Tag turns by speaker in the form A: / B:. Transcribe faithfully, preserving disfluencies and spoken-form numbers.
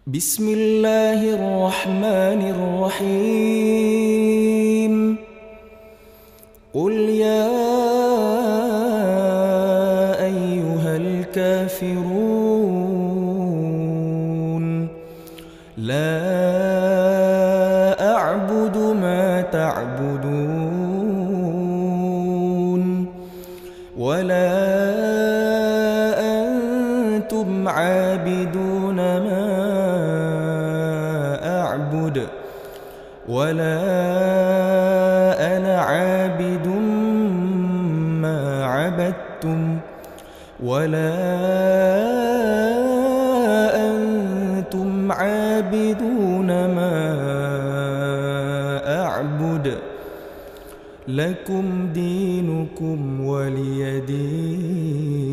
A: بسم الله الرحمن الرحيم قل يا أيها الكافرون لا أعبد ما تعبدون ولا أنتم عابدون ما أعبد ولا أنا عابد ما عبدتم ولا أنتم عابدون ما أعبد لكم دينكم ولي دين.